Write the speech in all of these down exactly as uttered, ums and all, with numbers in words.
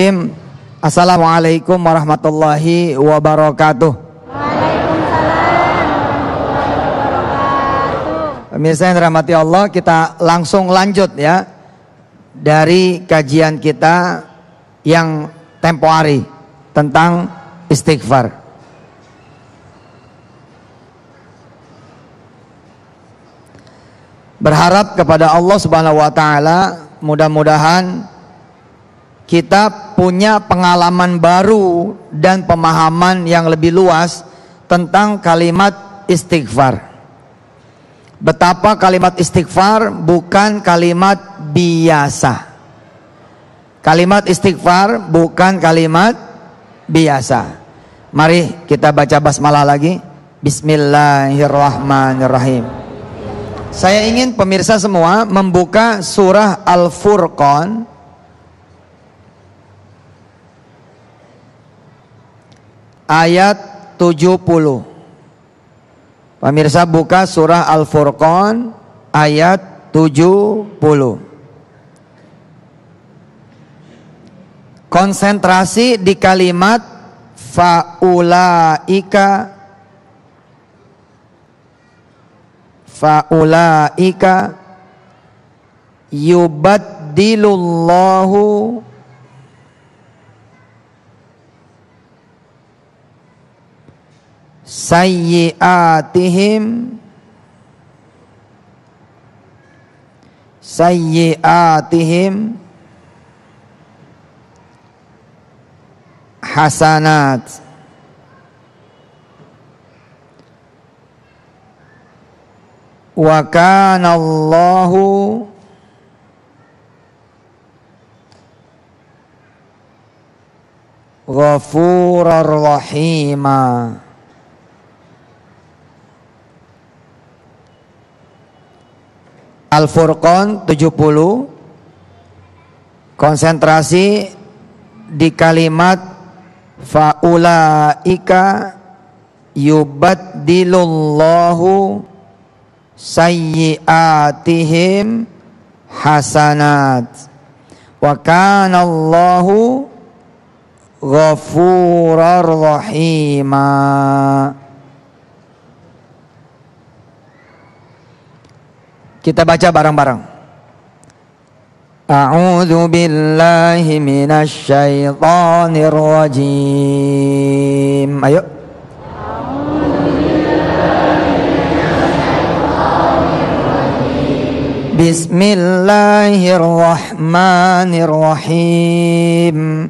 Assalamualaikum warahmatullahi wabarakatuh. Pemirsa yang dirahmati Allah, kita langsung lanjut ya dari kajian kita yang tempo hari tentang istighfar. Berharap kepada Allah Subhanahu wa taala mudah-mudahan kita punya pengalaman baru dan pemahaman yang lebih luas tentang kalimat istighfar. Betapa kalimat istighfar bukan kalimat biasa. Kalimat istighfar bukan kalimat biasa. Mari kita baca basmalah lagi. Bismillahirrahmanirrahim. Saya ingin pemirsa semua membuka surah Al-Furqan ayat tujuh puluh. Pemirsa buka surah Al-Furqan ayat tujuh puluh. Konsentrasi di kalimat faulaika faulaika yubaddilullahu sayyiatihim sayyiatihim hasanat. Wa kana Allahu ghafurar rahima. Al-Furqan tujuh puluh. Konsentrasi di kalimat faulaika yubaddilullahu sayyiatihim hasanat wa kana Allahu ghafurar rahima. Kita baca bareng-bareng. A'udzu billahi minasy syaithanir rajim. Ayo. Bismillahirrahmanirrahim.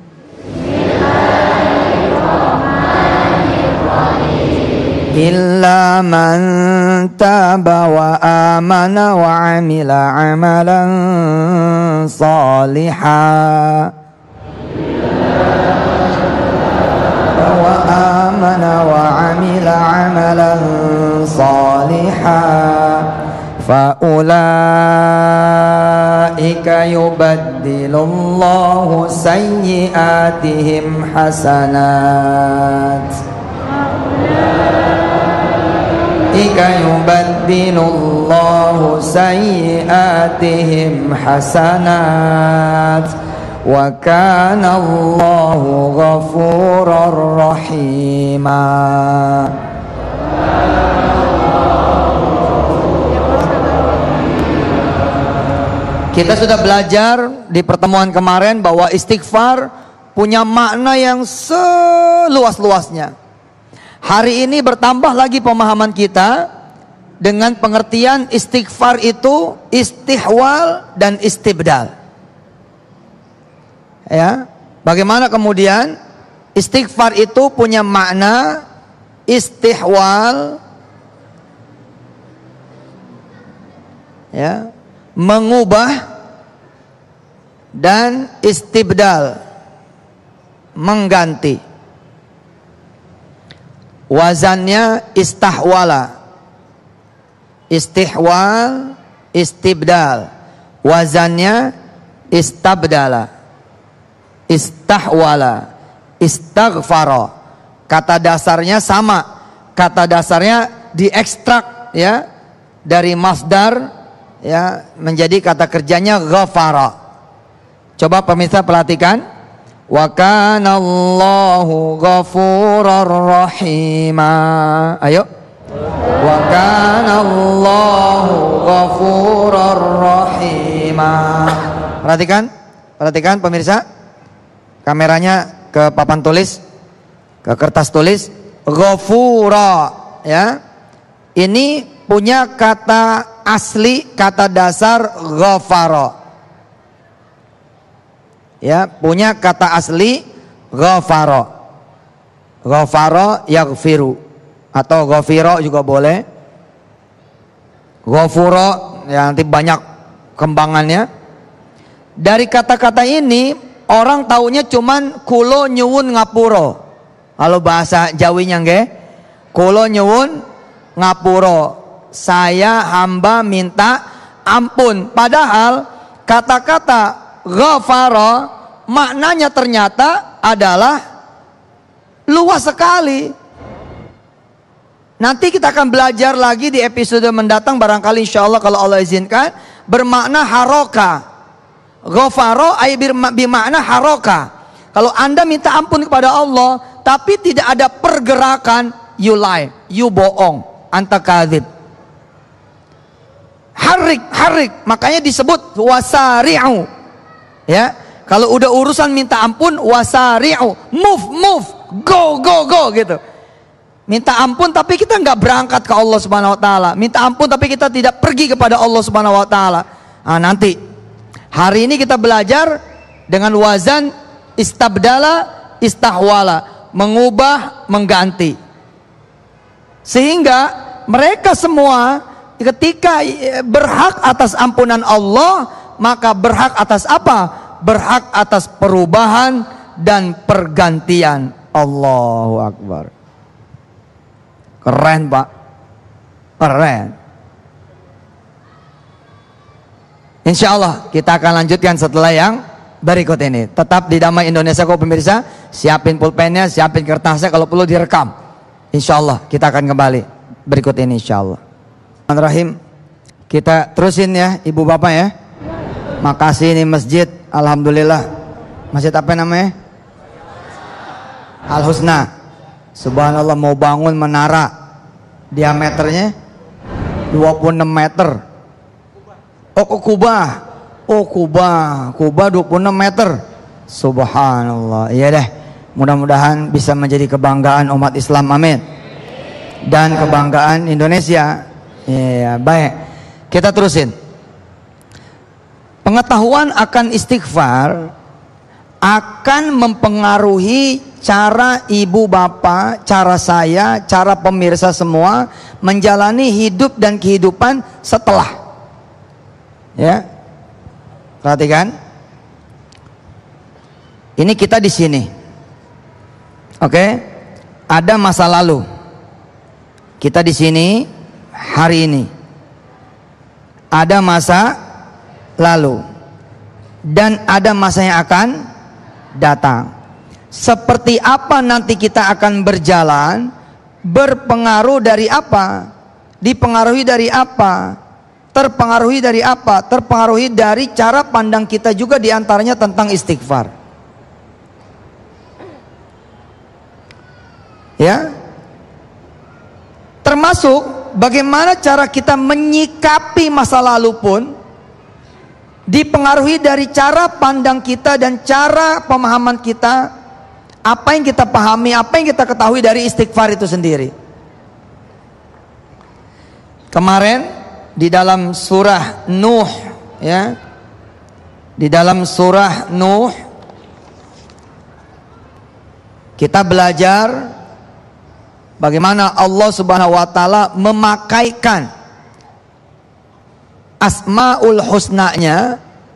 Illa man taba wa amana wa amila amalan salihan wa amana wa amila amalan salihan fa ulaika yubaddilullahu sayyiatihim hasanat. Ika yubaddilullahu sayyiatihim hasanat wa kana Allahu ghafurar rahima. Kita sudah belajar di pertemuan kemarin bahwa istighfar punya makna yang seluas-luasnya. Hari ini bertambah lagi pemahaman kita dengan pengertian istighfar itu istihwal dan istibdal. Ya, bagaimana kemudian istighfar itu punya makna istihwal, ya, mengubah, dan istibdal, mengganti. Wazannya istahwala, istihwal, istibdal. Wazannya istabdala, istahwala, istaghfara. Kata dasarnya sama. Kata dasarnya diekstrak ya dari masdar ya menjadi kata kerjanya ghafara. Coba pemirsa perhatikan. Wa kana Allahu ghafurar rahima. Ayo. Wa kana Allahu ghafurar rahima. Perhatikan, perhatikan pemirsa. Kameranya ke papan tulis, ke kertas tulis. Ghafura, ya. Ini punya kata asli, kata dasar ghafara. Ya, punya kata asli ghafara. Ghafara yaghfiru atau ghafira juga boleh. Ghafura ya, nanti banyak kembangannya. Dari kata-kata ini orang taunya cuman kulo nyuwun ngapuro. Kalau bahasa Jawinya nggih, kulo nyuwun ngapuro. Saya hamba minta ampun. Padahal kata-kata ghafara maknanya ternyata adalah luas sekali. Nanti kita akan belajar lagi di episode mendatang barangkali insyaallah kalau Allah izinkan, bermakna haroka. Ghafara ay bermakna haroka. Kalau Anda minta ampun kepada Allah tapi tidak ada pergerakan, you lie, you bohong, anta kadzib. Harik, harik, makanya disebut wasari'u. Ya, kalau udah urusan minta ampun, wasari'u, move, move, go, go, go gitu. Minta ampun tapi kita nggak berangkat ke Allah Subhanahu Wa Taala. Minta ampun tapi kita tidak pergi kepada Allah Subhanahu Wa Taala. Nah, nanti hari ini kita belajar dengan wazan istabdala, istahwala, mengubah, mengganti. Sehingga mereka semua ketika berhak atas ampunan Allah, maka berhak atas apa? Berhak atas perubahan dan pergantian. Allahu Akbar. Keren Pak. Keren. Insya Allah kita akan lanjutkan setelah yang berikut ini. Tetap di Damai Indonesia kok pemirsa. Siapin pulpennya, siapin kertasnya, kalau perlu direkam. Insya Allah kita akan kembali berikut ini insya Allah. Rahim. Kita terusin ya ibu bapak ya. Makasih ini masjid, alhamdulillah. Masjid apa namanya? Al Husna. Subhanallah, mau bangun menara diameternya dua puluh enam meter. Oh, Kubah. Oh, Kubah. Kubah dua puluh enam meter. Subhanallah. Iya deh. Mudah-mudahan bisa menjadi kebanggaan umat Islam. Amin. Dan kebanggaan Indonesia. Iya, baik. Kita terusin. Pengetahuan akan istighfar akan mempengaruhi cara ibu bapak, cara saya, cara pemirsa semua menjalani hidup dan kehidupan setelah. Ya, perhatikan. Ini kita di sini, oke? Ada masa lalu. Kita di sini hari ini. Ada masa lalu dan ada masa yang akan datang. Seperti apa nanti kita akan berjalan berpengaruh dari apa? Dipengaruhi dari apa? Terpengaruhi dari apa? Terpengaruhi dari cara pandang kita juga, diantaranya tentang istighfar. Ya, termasuk bagaimana cara kita menyikapi masa lalu pun dipengaruhi dari cara pandang kita dan cara pemahaman kita, apa yang kita pahami, apa yang kita ketahui dari istighfar itu sendiri. Kemarin di dalam surah Nuh, ya, di dalam surah Nuh kita belajar bagaimana Allah Subhanahu wa taala memakaikan Asmaul Husna-nya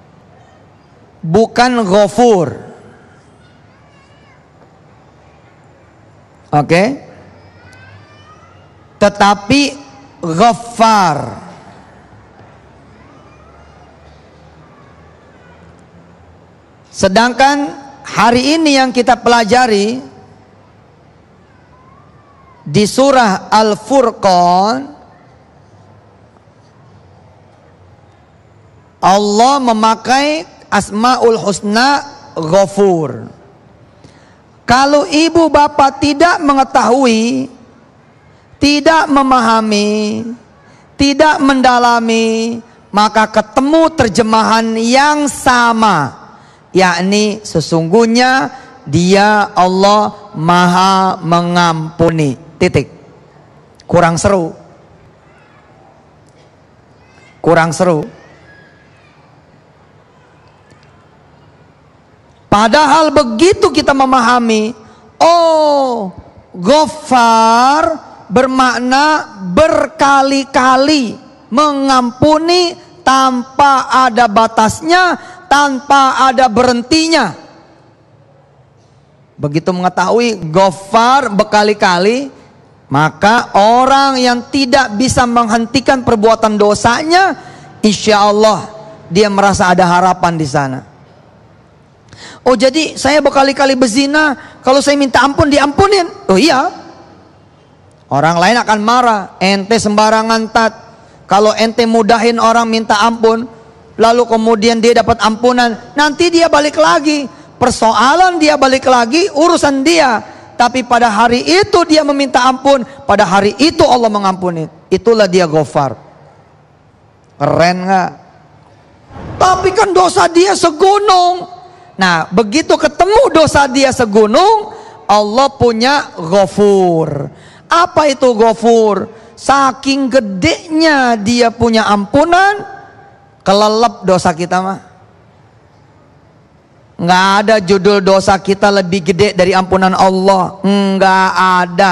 bukan Ghafur. Oke. Okay? Tetapi Ghaffar. Sedangkan hari ini yang kita pelajari di surah Al-Furqan, Allah memakai Asmaul Husna Ghafur. Kalau ibu bapak tidak mengetahui, tidak memahami, tidak mendalami, maka ketemu terjemahan yang sama, yakni sesungguhnya Dia Allah Maha Mengampuni. Titik. Kurang seru. Kurang seru. Padahal begitu kita memahami, oh, Ghaffar bermakna berkali-kali, mengampuni tanpa ada batasnya, tanpa ada berhentinya. Begitu mengetahui Ghaffar berkali-kali, maka orang yang tidak bisa menghentikan perbuatan dosanya, insya Allah dia merasa ada harapan di sana. Oh, jadi saya berkali-kali berzina, kalau saya minta ampun diampunin? Oh iya. Orang lain akan marah, ente sembarangan tat. Kalau ente mudahin orang minta ampun, lalu kemudian dia dapat ampunan, nanti dia balik lagi. Persoalan dia balik lagi, urusan dia. Tapi pada hari itu dia meminta ampun, pada hari itu Allah mengampuni. Itulah dia Ghaffar. Keren gak? Tapi kan dosa dia segunung. Nah, begitu ketemu dosa dia segunung, Allah punya Ghafur. Apa itu Ghafur? Saking gedenya dia punya ampunan, kelelep dosa kita mah. Nggak ada judul dosa kita lebih gede dari ampunan Allah. Nggak ada.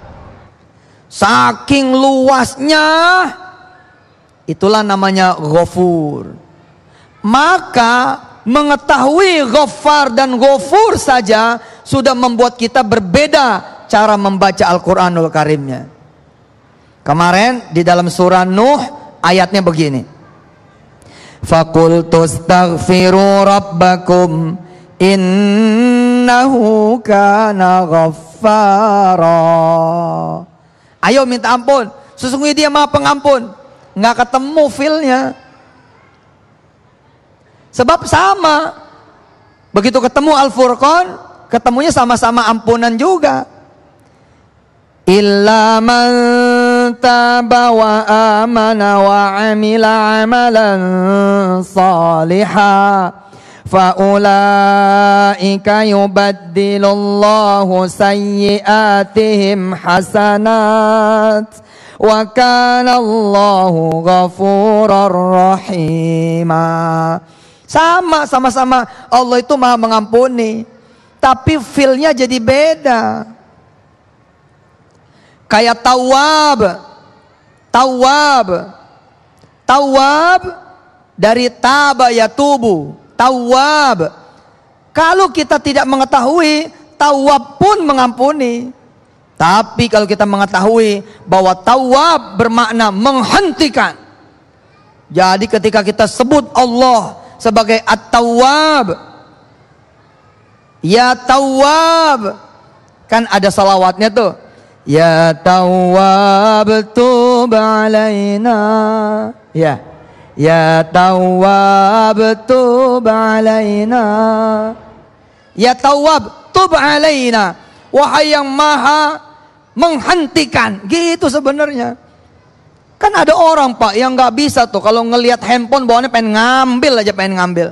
Saking luasnya, itulah namanya Ghafur. Maka mengetahui Ghaffar dan Ghafur saja sudah membuat kita berbeda cara membaca Al-Quranul Karimnya. Kemarin di dalam surah Nuh ayatnya begini. Faqultu astaghfiru rabbakum innahu kana ghaffara. Ayo minta ampun, sesungguhnya dia Maha Pengampun. Nggak ketemu feel-nya. Sebab sama, begitu ketemu Al-Furqan, ketemunya sama-sama ampunan juga. Illa man taba wa amana wa amila amalan salihah fa ulaika yubaddilullahu sayyiatihim hasanat wa kana Allahu ghafurar rahima. Sama, sama-sama Allah itu Maha Mengampuni, tapi feel-nya jadi beda. Kayak Tawwab. Tawwab. Tawwab dari taba yatubu. Tawwab. Kalau kita tidak mengetahui, Tawwab pun mengampuni. Tapi kalau kita mengetahui bahwa Tawwab bermakna menghentikan. Jadi ketika kita sebut Allah sebagai At-Tawwab, Ya Tawwab, kan ada salawatnya tuh. Ya Tawwab tub alaina. Ya. Ya Tawwab tub alaina. Ya Tawwab tub alaina. Wahai yang Maha menghentikan. Gitu sebenarnya. Kan ada orang Pak yang nggak bisa tuh kalau ngelihat handphone bawaannya pengen ngambil aja, pengen ngambil.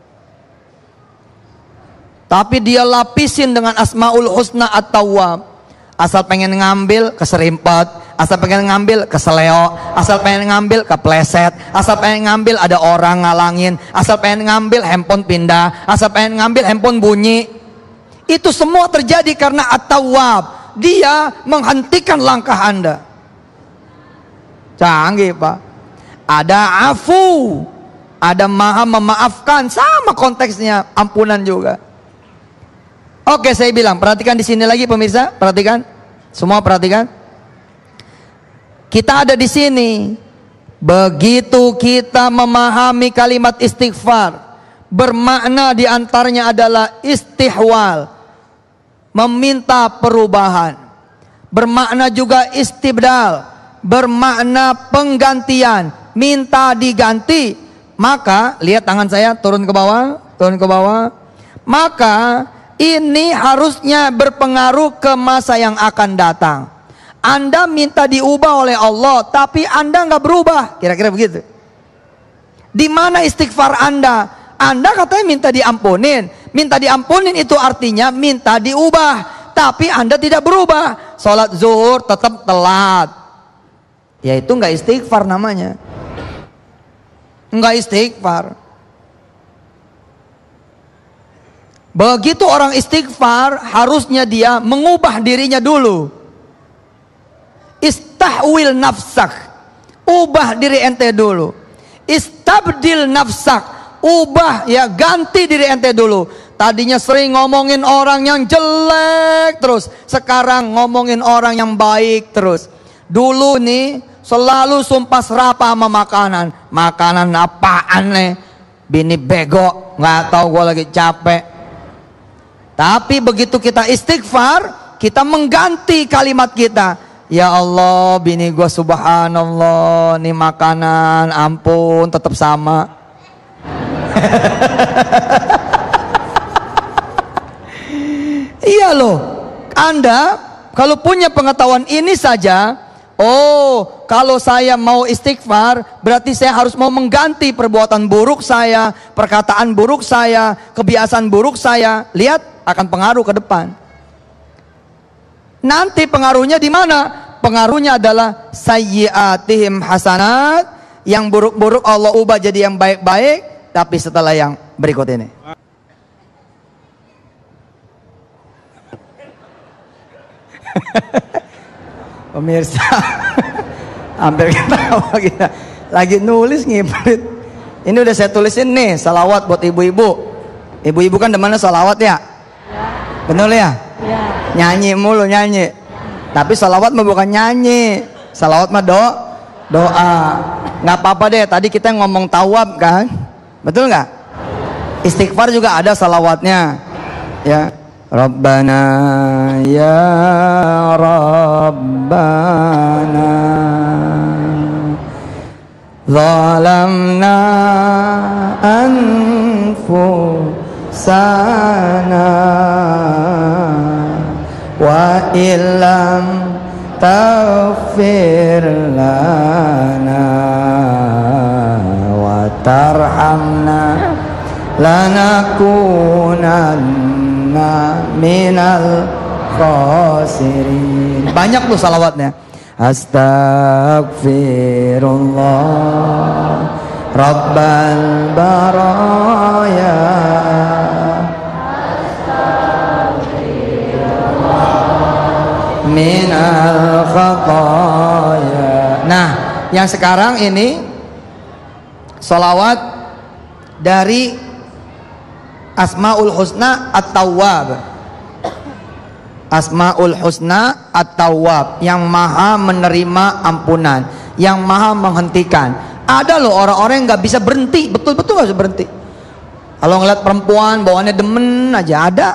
Tapi dia lapisin dengan Asmaul Husna At-Tawwab. Asal pengen ngambil keserimpet, asal pengen ngambil keseleo, asal pengen ngambil kepleset, asal pengen ngambil ada orang ngalangin, asal pengen ngambil handphone pindah, asal pengen ngambil handphone bunyi. Itu semua terjadi karena At-Tawwab. Dia menghentikan langkah Anda. Canggih Pak. Ada afu, ada Maha memaafkan, sama konteksnya ampunan juga. Oke, saya bilang, perhatikan di sini lagi pemirsa, perhatikan, semua perhatikan. Kita ada di sini. Begitu kita memahami kalimat istighfar, bermakna diantaranya adalah istihwal, meminta perubahan. Bermakna juga istibdal, bermakna penggantian, minta diganti. Maka lihat tangan saya turun ke bawah, turun ke bawah. Maka Ini harusnya berpengaruh ke masa yang akan datang. Anda minta diubah oleh Allah, tapi Anda nggak berubah. Kira-kira begitu. Di mana istighfar Anda? Anda katanya minta diampunin. Minta diampunin itu artinya minta diubah, tapi Anda tidak berubah. Sholat zuhur tetap telat. Ya itu nggak istighfar namanya. Nggak istighfar. Begitu orang istighfar, harusnya dia mengubah dirinya dulu. Istahwil nafsak, ubah diri ente dulu. Istabdil nafsak, ubah ya, ganti diri ente dulu. Tadinya sering ngomongin orang yang jelek terus, sekarang ngomongin orang yang baik terus. Dulu nih selalu sumpah serapah sama makanan. Makanan apaan nih? Bini bego, nggak tahu gue lagi capek. Tapi begitu kita istighfar, kita mengganti kalimat kita. Ya Allah, bini gue subhanallah, nih makanan, ampun, tetap sama. Iya loh, Anda kalau punya pengetahuan ini saja, oh, kalau saya mau istighfar, berarti saya harus mau mengganti perbuatan buruk saya, perkataan buruk saya, kebiasaan buruk saya. Lihat, akan pengaruh ke depan. Nanti pengaruhnya di mana? Pengaruhnya adalah sayyiatihim hasanat. Yang buruk-buruk Allah ubah jadi yang baik-baik. Tapi setelah yang berikut ini. Pemirsa, hampir ketawa kita. Lagi nulis ngibrit. Ini udah saya tulisin nih, salawat buat ibu-ibu. Ibu-ibu kan demannya salawat ya? Betul ya? Ya. Nyanyi mulu, nyanyi. Tapi salawat mah bukan nyanyi. Salawat mah do, doa. Nggak apa-apa deh, tadi kita ngomong tawab kan? Betul nggak? Istighfar juga ada salawatnya. Ya. Rabbana ya Rabbana zalamna anfusana wa illam taghfir lana wa tarhamna lanakunanna minal khasirin. Banyak tuh salawatnya. Astaghfirullah Rabbal baraya minal khataya. Nah, yang sekarang ini salawat dari Asmaul Husna At-Tawwab. Asmaul Husna At-Tawwab, yang maha menerima ampunan, yang maha menghentikan. Ada loh orang-orang yang gak bisa berhenti, betul-betul gak bisa berhenti. Kalau ngeliat perempuan bawaannya demen aja, ada.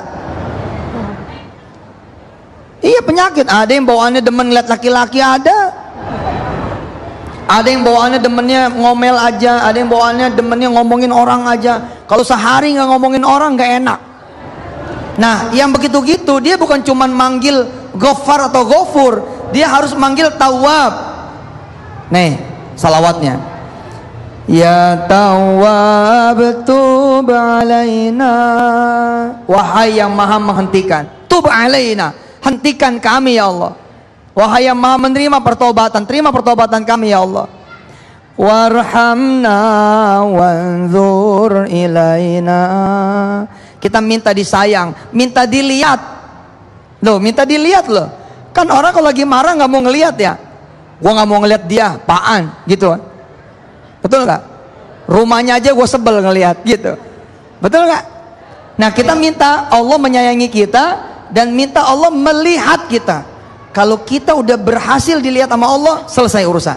Iya, penyakit. Ada yang bawaannya demen ngeliat laki-laki, ada. Ada yang bawaannya demennya ngomel aja, ada yang bawaannya demennya ngomongin orang aja. Kalau sehari nggak ngomongin orang nggak enak. Nah, yang begitu gitu dia bukan cuman manggil Ghaffar atau Ghafur, dia harus manggil Tawwab. Nih, salawatnya. Ya Tawwab tub alaina. Wahai yang maha menghentikan, tub alaina, hentikan kami ya Allah. Wahai yang maha menerima pertobatan, terima pertobatan kami ya Allah. Warhamna wanzur ilaina. Kita minta disayang, minta dilihat. Loh, minta dilihat loh. Kan orang kalau lagi marah nggak mau ngelihat ya. Gua nggak mau ngelihat dia, apaan gitu. Betul nggak? Rumahnya aja gue sebel ngelihat gitu. Betul nggak? Nah, kita minta Allah menyayangi kita dan minta Allah melihat kita. Kalau kita udah berhasil dilihat sama Allah, selesai urusan.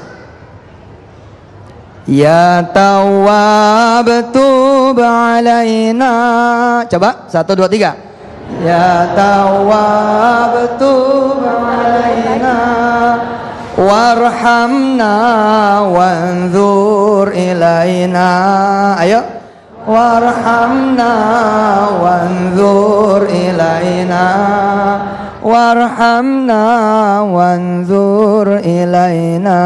Ya Tawwab tub alaina. Coba, satu, dua, tiga. Ya Tawwab tub alaina. Warhamna wanzur ilaina. Ayo. Warhamna wanzur ilaina. ilaina warhamna wanzur ilaina.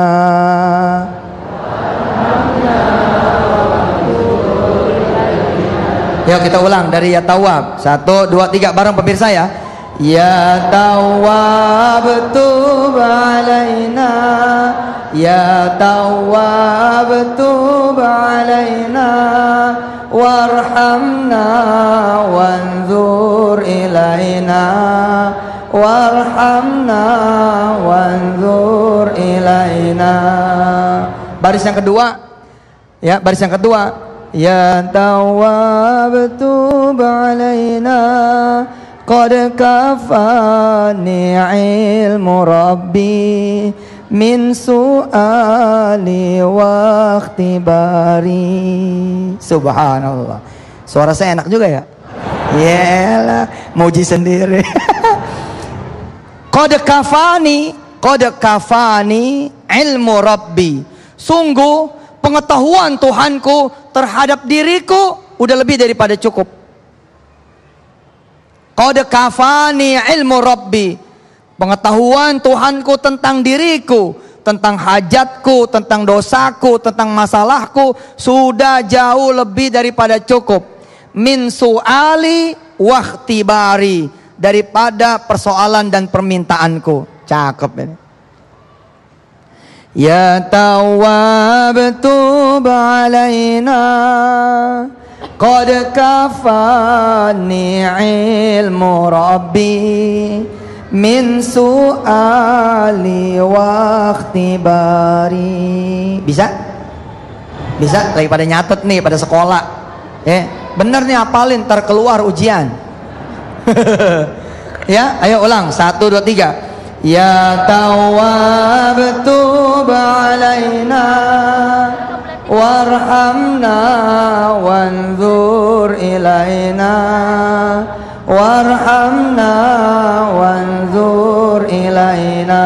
Yuk kita ulang dari ya Tawwab. Satu, dua, tiga bareng pemirsa ya. Ya Tawwab tub alaina, Ya Tawwab tub alaina, warhamna wanzur ilaina, warhamna wanzur ilaina. Baris yang kedua, ya baris yang kedua. Ya Tawwab tub alaina, qad kafani ilmu Rabbi min su'ali wa ikhtibari. Subhanallah. Suara saya enak juga ya? Yalah, muji sendiri. Qad kafani, qad kafani ilmu Rabbi. Sungguh pengetahuan Tuhanku terhadap diriku udah lebih daripada cukup. Qad kafani ilmu Rabbi. Pengetahuan Tuhanku tentang diriku, tentang hajatku, tentang dosaku, tentang masalahku sudah jauh lebih daripada cukup. Min su'ali wa ikhtibari, daripada persoalan dan permintaanku. Cakep ini. Ya Tawwab tub alaina, qad kafani ilmu Rabbi min su'ali wa ikhtibari. Bisa? Bisa? Lagi pada nyatet nih, pada sekolah. Eh, bener nih hafalin, ntar keluar ujian. Ya, ayo ulang. Satu, dua, tiga. Ya Tawwab tub alaina, warhamna wanzur ilaina, warhamna wanzur ilaina.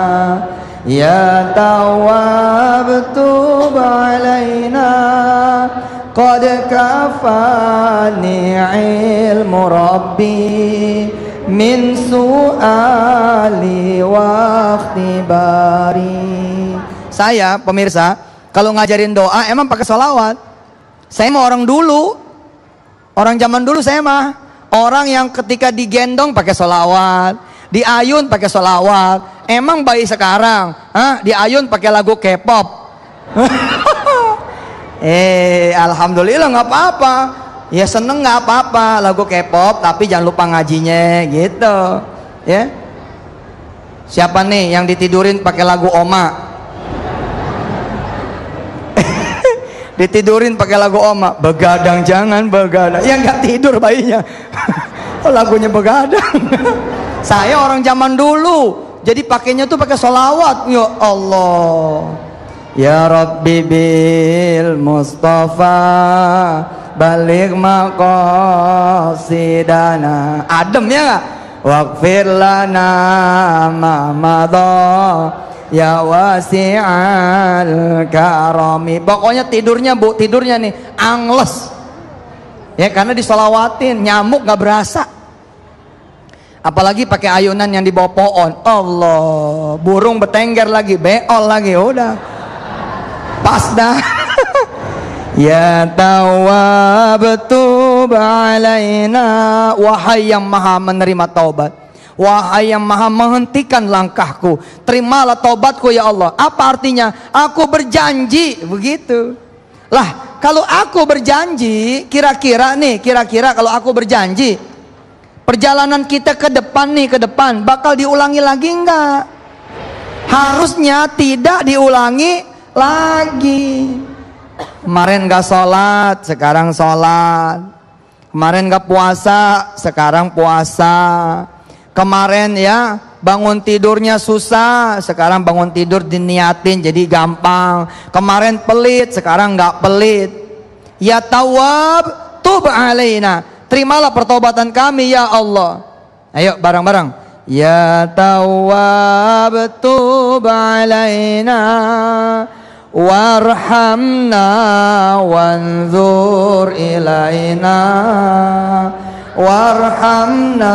Ya Tawwab tub alaina, qad kafani ilmu Rabbi min su'ali wa ikhtibari. Saya pemirsa kalau ngajarin doa emang pakai sholawat. Saya mah orang dulu, orang zaman dulu saya mah orang yang ketika digendong pakai sholawat, diayun pakai sholawat. Emang bayi sekarang, ah, diayun pakai lagu K-pop. eh, alhamdulillah nggak apa-apa. Ya seneng nggak apa-apa lagu K-pop, tapi jangan lupa ngajinya gitu. Ya. Siapa nih yang ditidurin pakai lagu Oma? Ditidurin pakai lagu Oma, begadang jangan begadang. Ya nggak tidur bayinya. Oh, lagunya begadang. Saya orang zaman dulu, jadi pakainya tuh pakai sholawat. Ya Allah. Ya Rabbi bil Mustafa balik maqasidana. Adem ya nggak? Waghfir lana ma madha ya wasi'al karami. Pokoknya tidurnya bu, tidurnya nih angles ya, karena disolawatin, nyamuk nggak berasa. Apalagi pakai ayunan yang dibawa pohon. Allah, burung betengger lagi, beol lagi, udah pas dah. Ya Tawwab tub alaina, wahai yang maha menerima taubat, wahai yang maha menghentikan langkahku, terimalah taubatku ya Allah. Apa artinya? Aku berjanji, begitu. Lah, kalau aku berjanji, kira-kira nih, kira-kira kalau aku berjanji, perjalanan kita ke depan nih, ke depan bakal diulangi lagi enggak? Harusnya tidak diulangi lagi. Kemarin gak sholat, sekarang sholat. Kemarin gak puasa, sekarang puasa. Kemarin ya bangun tidurnya susah, sekarang bangun tidur diniatin jadi gampang. Kemarin pelit, sekarang gak pelit. Ya Tawwab tub alaina, terimalah pertobatan kami ya Allah. Ayo bareng-bareng. Ya Tawwab tub alaina, warhamna wanzur ilaina, warhamna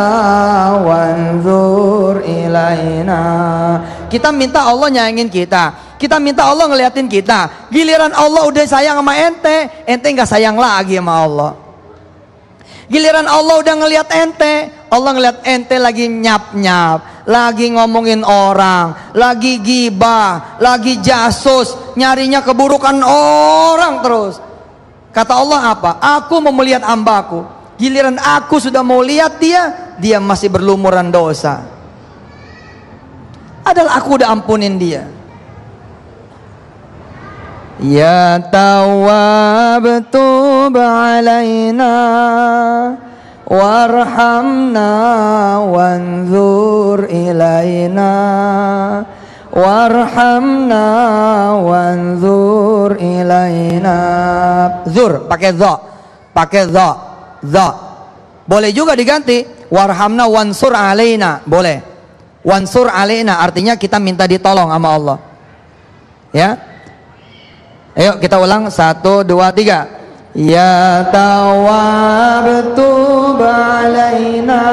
wanzur ilaina. Kita minta Allah nyayangin kita, kita minta Allah ngeliatin kita. Giliran Allah udah sayang sama ente, ente nggak sayang lagi sama Allah. Giliran Allah udah ngeliat ente, Allah ngeliat ente lagi nyap-nyap, lagi ngomongin orang, lagi gibah, lagi jasus, nyarinya keburukan orang terus. Kata Allah apa? Aku mau melihat hambaku. Giliran aku sudah mau lihat dia, dia masih berlumuran dosa. Adalah aku udah ampunin dia. Ya Tawwab tub alaina warhamna wanzur ilaina warhamna wanzur ilaina. Zur pakai dha, pakai dha, dha. Boleh juga diganti warhamna wansur alaina, boleh. Wansur alaina artinya kita minta ditolong sama Allah. Ya. Ayo kita ulang, satu, dua, tiga. Ya Tawwab tub alaina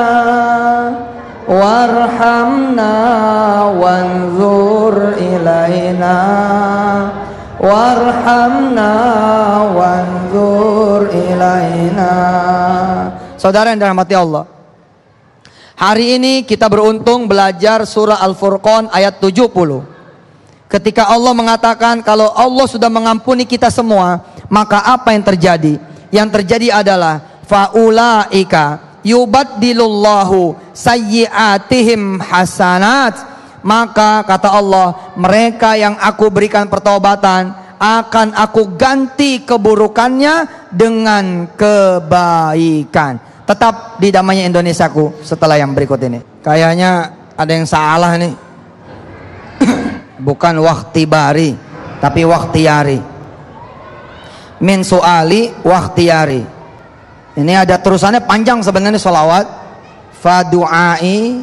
warhamna wanzur ilaina warhamna wanzur ilaina. Saudara yang dirahmati Allah, hari ini kita beruntung belajar surah Al-Furqan ayat tujuh puluh. Ketika Allah mengatakan kalau Allah sudah mengampuni kita semua, maka apa yang terjadi? Yang terjadi adalah faulaika yubaddilullahu sayyiatihim hasanat. Maka kata Allah, mereka yang aku berikan pertobatan akan aku ganti keburukannya dengan kebaikan. Tetap di damainya Indonesiaku setelah yang berikut ini. Kayaknya ada yang salah nih. Bukan waktibari, tapi waktiari. Min suali waktiari. Ini ada terusannya panjang sebenarnya sholawat. Fadu'ai,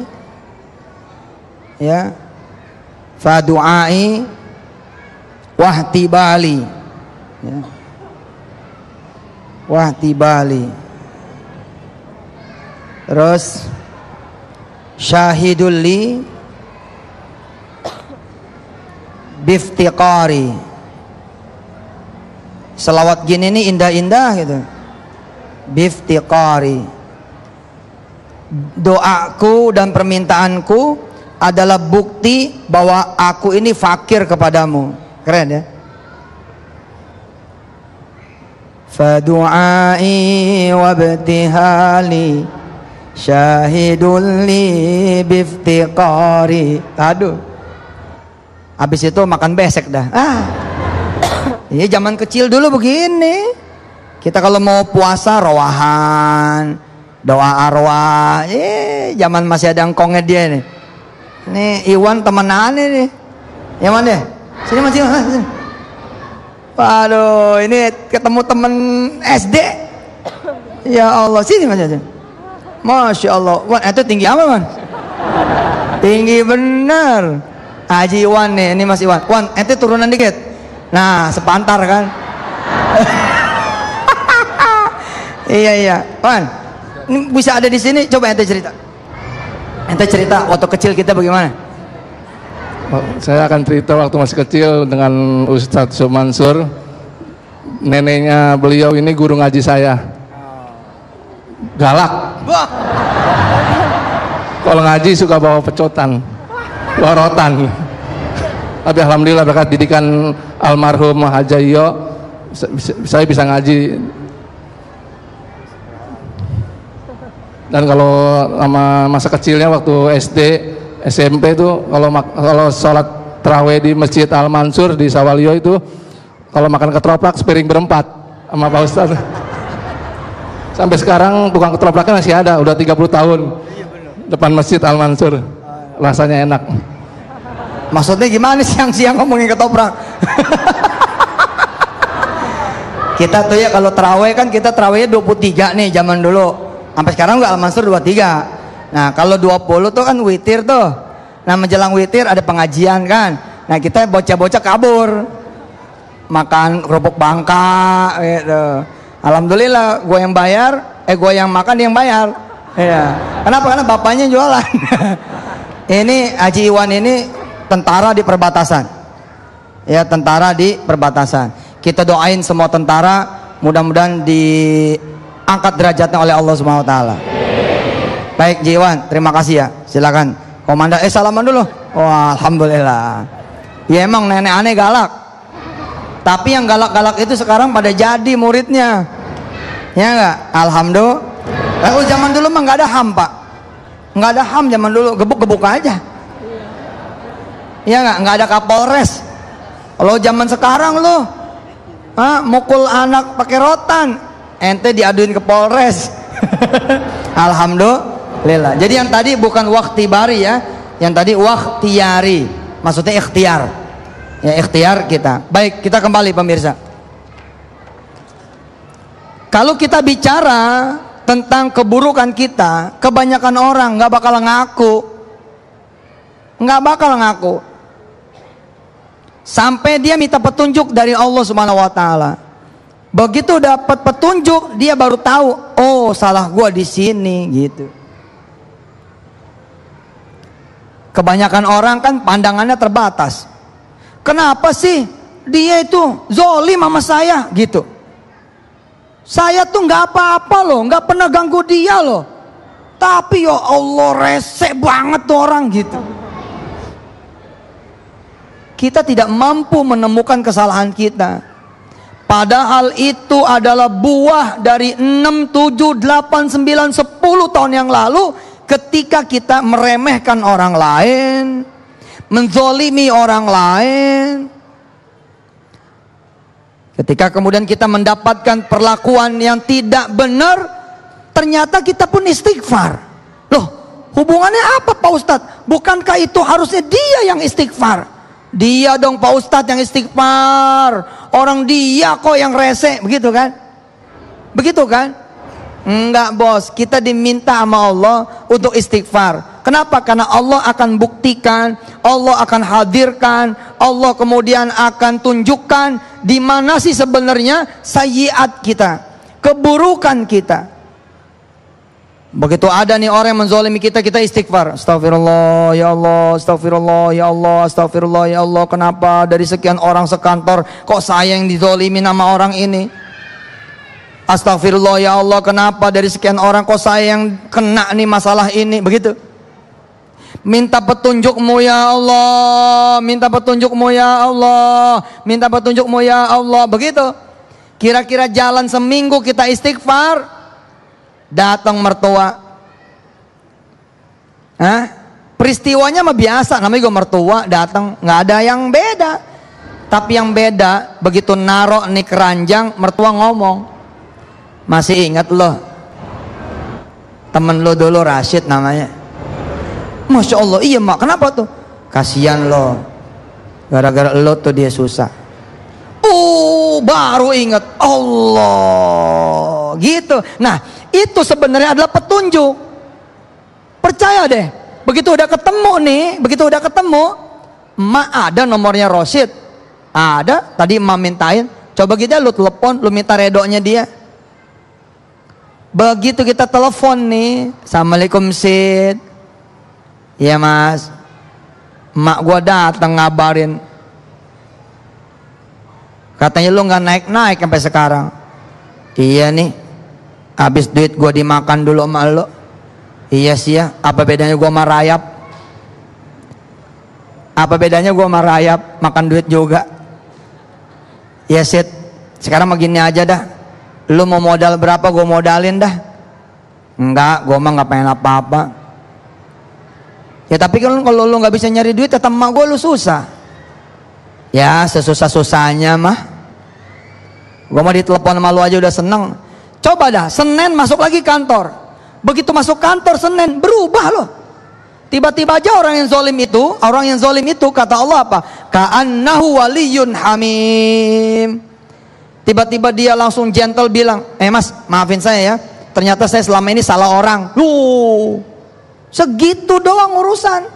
ya, fadu'ai wahtibali, ya. Wahtibali. Terus syahidul li biftiqari. Selawat gini nih indah-indah gitu. Biftiqari. Doaku dan permintaanku adalah bukti bahwa aku ini fakir kepadamu. Keren ya. Fadu'ai wabtihali syahidul li biftiqari. Aduh. Habis itu makan besek dah. Ah, ini zaman kecil dulu begini. Kita kalau mau puasa rowahan, doa arwah. Eh, zaman masih ada engkongnya dia nih. Nih Iwan temenan nih. Yang mana? Sini mas, sini mas. Waduh, ini ketemu temen S D. Ya Allah, sini mas. Masya Allah. Wan, itu tinggi apa man? Tinggi benar. Haji Iwan nih, ini Mas Iwan. Wan, ente turunan dikit. Nah, sepantar kan. Iya iya, Wan. Ini bisa ada di sini. Coba ente cerita. Ente cerita waktu kecil kita bagaimana? Oh, saya akan cerita waktu masih kecil dengan Ustadz Sumansur. Neneknya beliau ini guru ngaji saya. Galak. Kalau ngaji suka bawa pecotan. Lorotan. Tapi alhamdulillah berkat didikan almarhum Hajayo saya bisa ngaji. Dan kalau sama masa kecilnya waktu S D, S M P itu kalau kalau sholat tarawih di Masjid Al Mansur di Sawalio itu kalau makan ketoprak sepiring berempat sama Pak Ustadz. Sampai sekarang tukang ketopraknya masih ada, udah tiga puluh tahun depan Masjid Al Mansur. Rasanya enak. Maksudnya gimana siang-siang ngomongin ketoprak? Kita tuh ya kalau terawih kan kita terawihnya dua puluh tiga nih zaman dulu. Sampai sekarang enggak Al Mansur dua puluh tiga. Nah, kalau dua puluh tuh kan witir tuh. Nah, menjelang witir ada pengajian kan. Nah, kita bocah-bocah kabur. Makan kerupuk bangka gitu. Alhamdulillah gue yang bayar, Eh gue yang makan dia yang bayar. Iya. Kenapa? Karena bapaknya jualan. Ini Haji Iwan ini tentara di perbatasan. Ya, tentara di perbatasan. Kita doain semua tentara mudah-mudahan diangkat derajatnya oleh Allah Subhanahu wa taala. Baik Haji Iwan, terima kasih ya. Silakan. Komandan eh salaman dulu. Wah, alhamdulillah. Ya emang nenek aneh galak. Tapi yang galak-galak itu sekarang pada jadi muridnya. Ya enggak? Alhamdulillah. Kalau zaman dulu mah nggak ada ham, Pak. Nggak ada ham zaman dulu, gebuk-gebuk aja. Ya nggak? Nggak ada Kapolres. Kalau zaman sekarang lo, ah, mukul anak pakai rotan, ente diaduin ke Polres. Alhamdulillah. Jadi yang tadi bukan waktibari ya, yang tadi waktiari, maksudnya ikhtiar. Ya ikhtiar kita. Baik, kita kembali pemirsa. Kalau kita bicara tentang keburukan kita, kebanyakan orang nggak bakal ngaku, nggak bakal ngaku, sampai dia minta petunjuk dari Allah Subhanahu Wa Taala. Begitu dapat petunjuk, dia baru tahu, oh salah gua di sini, gitu. Kebanyakan orang kan pandangannya terbatas. Kenapa sih dia itu zolim sama saya, gitu? Saya tuh nggak apa-apa loh, nggak pernah ganggu dia loh. Tapi ya Allah resek banget tuh orang, gitu. Kita tidak mampu menemukan kesalahan kita. Padahal itu adalah buah dari enam, tujuh, delapan, sembilan, sepuluh tahun yang lalu ketika kita meremehkan orang lain, menzolimi orang lain. Ketika kemudian kita mendapatkan perlakuan yang tidak benar, ternyata kita pun istighfar. Loh, hubungannya apa Pak Ustadz? Bukankah itu harusnya dia yang istighfar? Dia dong Pak Ustadz yang istighfar. Orang dia kok yang rese, begitu kan? Begitu kan? Enggak bos, kita diminta sama Allah untuk istighfar. Kenapa? Karena Allah akan buktikan, Allah akan hadirkan, Allah kemudian akan tunjukkan di mana sih sebenarnya sayyiat kita, keburukan kita. Begitu ada nih orang yang menzalimi kita, kita istighfar. Astagfirullah ya Allah, astagfirullah ya Allah, astagfirullah ya Allah. Kenapa dari sekian orang sekantor kok saya yang dizalimi nama orang ini? Astagfirullah ya Allah, kenapa dari sekian orang kok saya yang kena nih masalah ini? Begitu. Minta petunjukmu ya Allah, minta petunjukmu ya Allah, minta petunjukmu ya Allah. Begitu. Kira-kira jalan seminggu kita istighfar, datang mertua. Hah? Peristiwanya mah biasa, namanya juga mertua datang, nggak ada yang beda. Tapi yang beda begitu narok nih keranjang, mertua ngomong, masih ingat lo temen lo dulu Rashid namanya? Masya Allah, iya mak, kenapa tuh? Kasihan lo, gara-gara lo tuh dia susah. Oh, baru ingat Allah, gitu. Nah, itu sebenarnya adalah petunjuk. Percaya deh, begitu udah ketemu nih, begitu udah ketemu, mak ada nomornya Rashid, ada. Tadi emak mintain, coba kita lu telepon, lu minta redonya dia. Begitu kita telepon nih, Assalamualaikum Sid. Iya mas, emak gua datang ngabarin, katanya lu nggak naik-naik sampai sekarang. Iya nih, habis duit gua dimakan dulu sama lu. Iya sih ya, apa bedanya gua sama rayap? Apa bedanya gua sama rayap, makan duit juga. Iya Sid, sekarang begini aja dah, lu mau modal berapa gua modalin dah. Enggak, gua mah nggak pengen apa-apa. Ya tapi kan kalau lu nggak bisa nyari duit, tetap emak gue lu susah. Ya sesusah-susahnya mah. Gue mau ditelepon sama lu aja udah seneng. Coba dah, Senin masuk lagi kantor. Begitu masuk kantor Senin, berubah loh. Tiba-tiba aja orang yang zolim itu, orang yang zolim itu kata Allah apa? Ka'annahu waliyun hamim. Tiba-tiba dia langsung gentle bilang, eh mas maafin saya ya, ternyata saya selama ini salah orang. Loh, segitu doang urusan,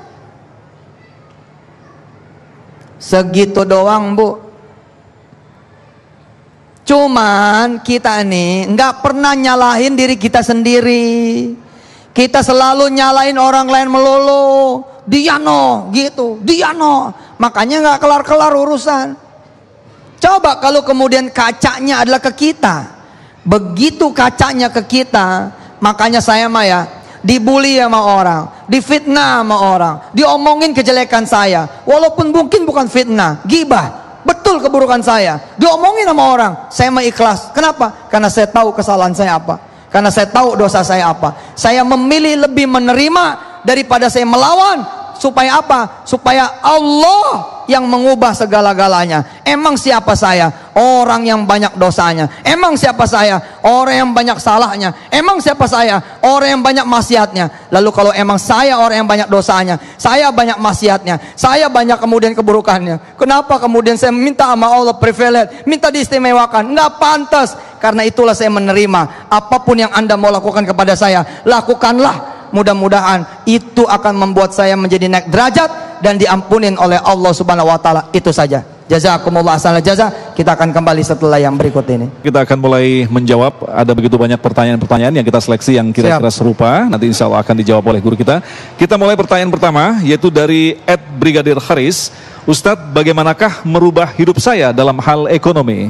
segitu doang bu. Cuman kita nih nggak pernah nyalahin diri kita sendiri. Kita selalu nyalain orang lain melulu. Dia no, gitu, dia no. Makanya nggak kelar-kelar urusan. Coba kalau kemudian kacanya adalah ke kita. Begitu kacanya ke kita, makanya saya mah ya, dibully sama orang, difitnah sama orang, diomongin kejelekan saya, walaupun mungkin bukan fitnah, gibah, betul keburukan saya, diomongin sama orang, saya mah ikhlas. Kenapa? Karena saya tahu kesalahan saya apa, karena saya tahu dosa saya apa. Saya memilih lebih menerima daripada saya melawan. Supaya apa? Supaya Allah yang mengubah segala-galanya. Emang siapa saya? Orang yang banyak dosanya. Emang siapa saya? Orang yang banyak salahnya. Emang siapa saya? Orang yang banyak maksiatnya. Lalu kalau emang saya orang yang banyak dosanya, saya banyak maksiatnya, saya banyak kemudian keburukannya, kenapa kemudian saya minta sama Allah privilege, minta diistimewakan? Nggak pantas. Karena itulah saya menerima. Apapun yang Anda mau lakukan kepada saya, lakukanlah. Mudah-mudahan itu akan membuat saya menjadi naik derajat dan diampunin oleh Allah Subhanahu wa taala. Itu saja. Jazakumullah ahsanal jaza. Kita akan kembali setelah yang berikut ini. Kita akan mulai menjawab. Ada begitu banyak pertanyaan-pertanyaan yang kita seleksi yang kira-kira serupa. Nanti insya Allah akan dijawab oleh guru kita. Kita mulai pertanyaan pertama, yaitu dari Ed Brigadir Haris. Ustadz, bagaimanakah merubah hidup saya dalam hal ekonomi?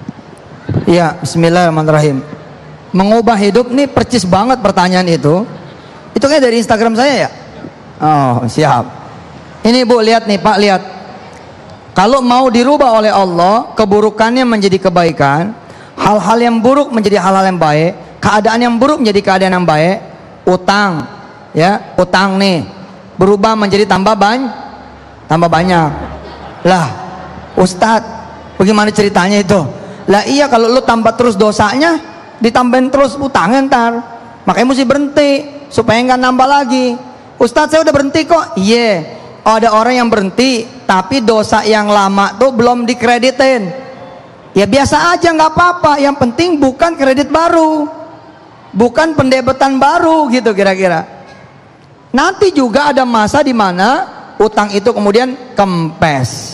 Ya, bismillahirrahmanirrahim. Mengubah hidup nih percis banget pertanyaan itu. Itu kayak dari Instagram saya ya. Oh siap. Ini Bu, lihat nih Pak, lihat. Kalau mau dirubah oleh Allah, keburukannya menjadi kebaikan, hal-hal yang buruk menjadi hal-hal yang baik, keadaan yang buruk menjadi keadaan yang baik. Utang, ya, utang nih berubah menjadi tambah banyak, tambah banyak. Lah, Ustadz, bagaimana ceritanya itu? Lah iya, kalau lu tambah terus dosanya, ditambahin terus utangnya ntar. Makanya mesti berhenti supaya nggak nambah lagi. Ustadz, saya udah berhenti kok. Iya, yeah. Oh, ada orang yang berhenti tapi dosa yang lama tuh belum dikreditin. Ya biasa aja, nggak apa-apa. Yang penting bukan kredit baru, bukan pendebetan baru gitu kira-kira. Nanti juga ada masa di mana utang itu kemudian kempes.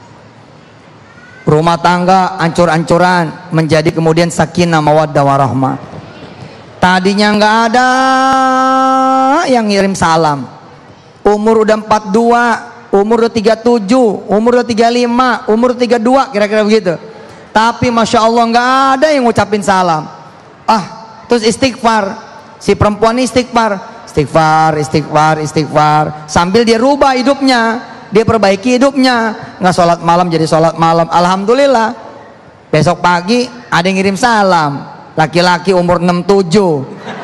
Rumah tangga ancur-ancuran menjadi kemudian sakinah mawaddah warahmah. Tadinya nggak ada yang ngirim salam, umur udah empat puluh dua, umur udah tiga puluh tujuh, umur udah tiga puluh lima, umur tiga puluh dua, kira-kira begitu. Tapi Masya Allah nggak ada yang ngucapin salam. Ah, terus istighfar, si perempuan istighfar, istighfar, istighfar, istighfar, sambil dia rubah hidupnya, dia perbaiki hidupnya, nggak sholat malam jadi sholat malam. Alhamdulillah, besok pagi ada yang ngirim salam. Laki-laki umur enam puluh tujuh.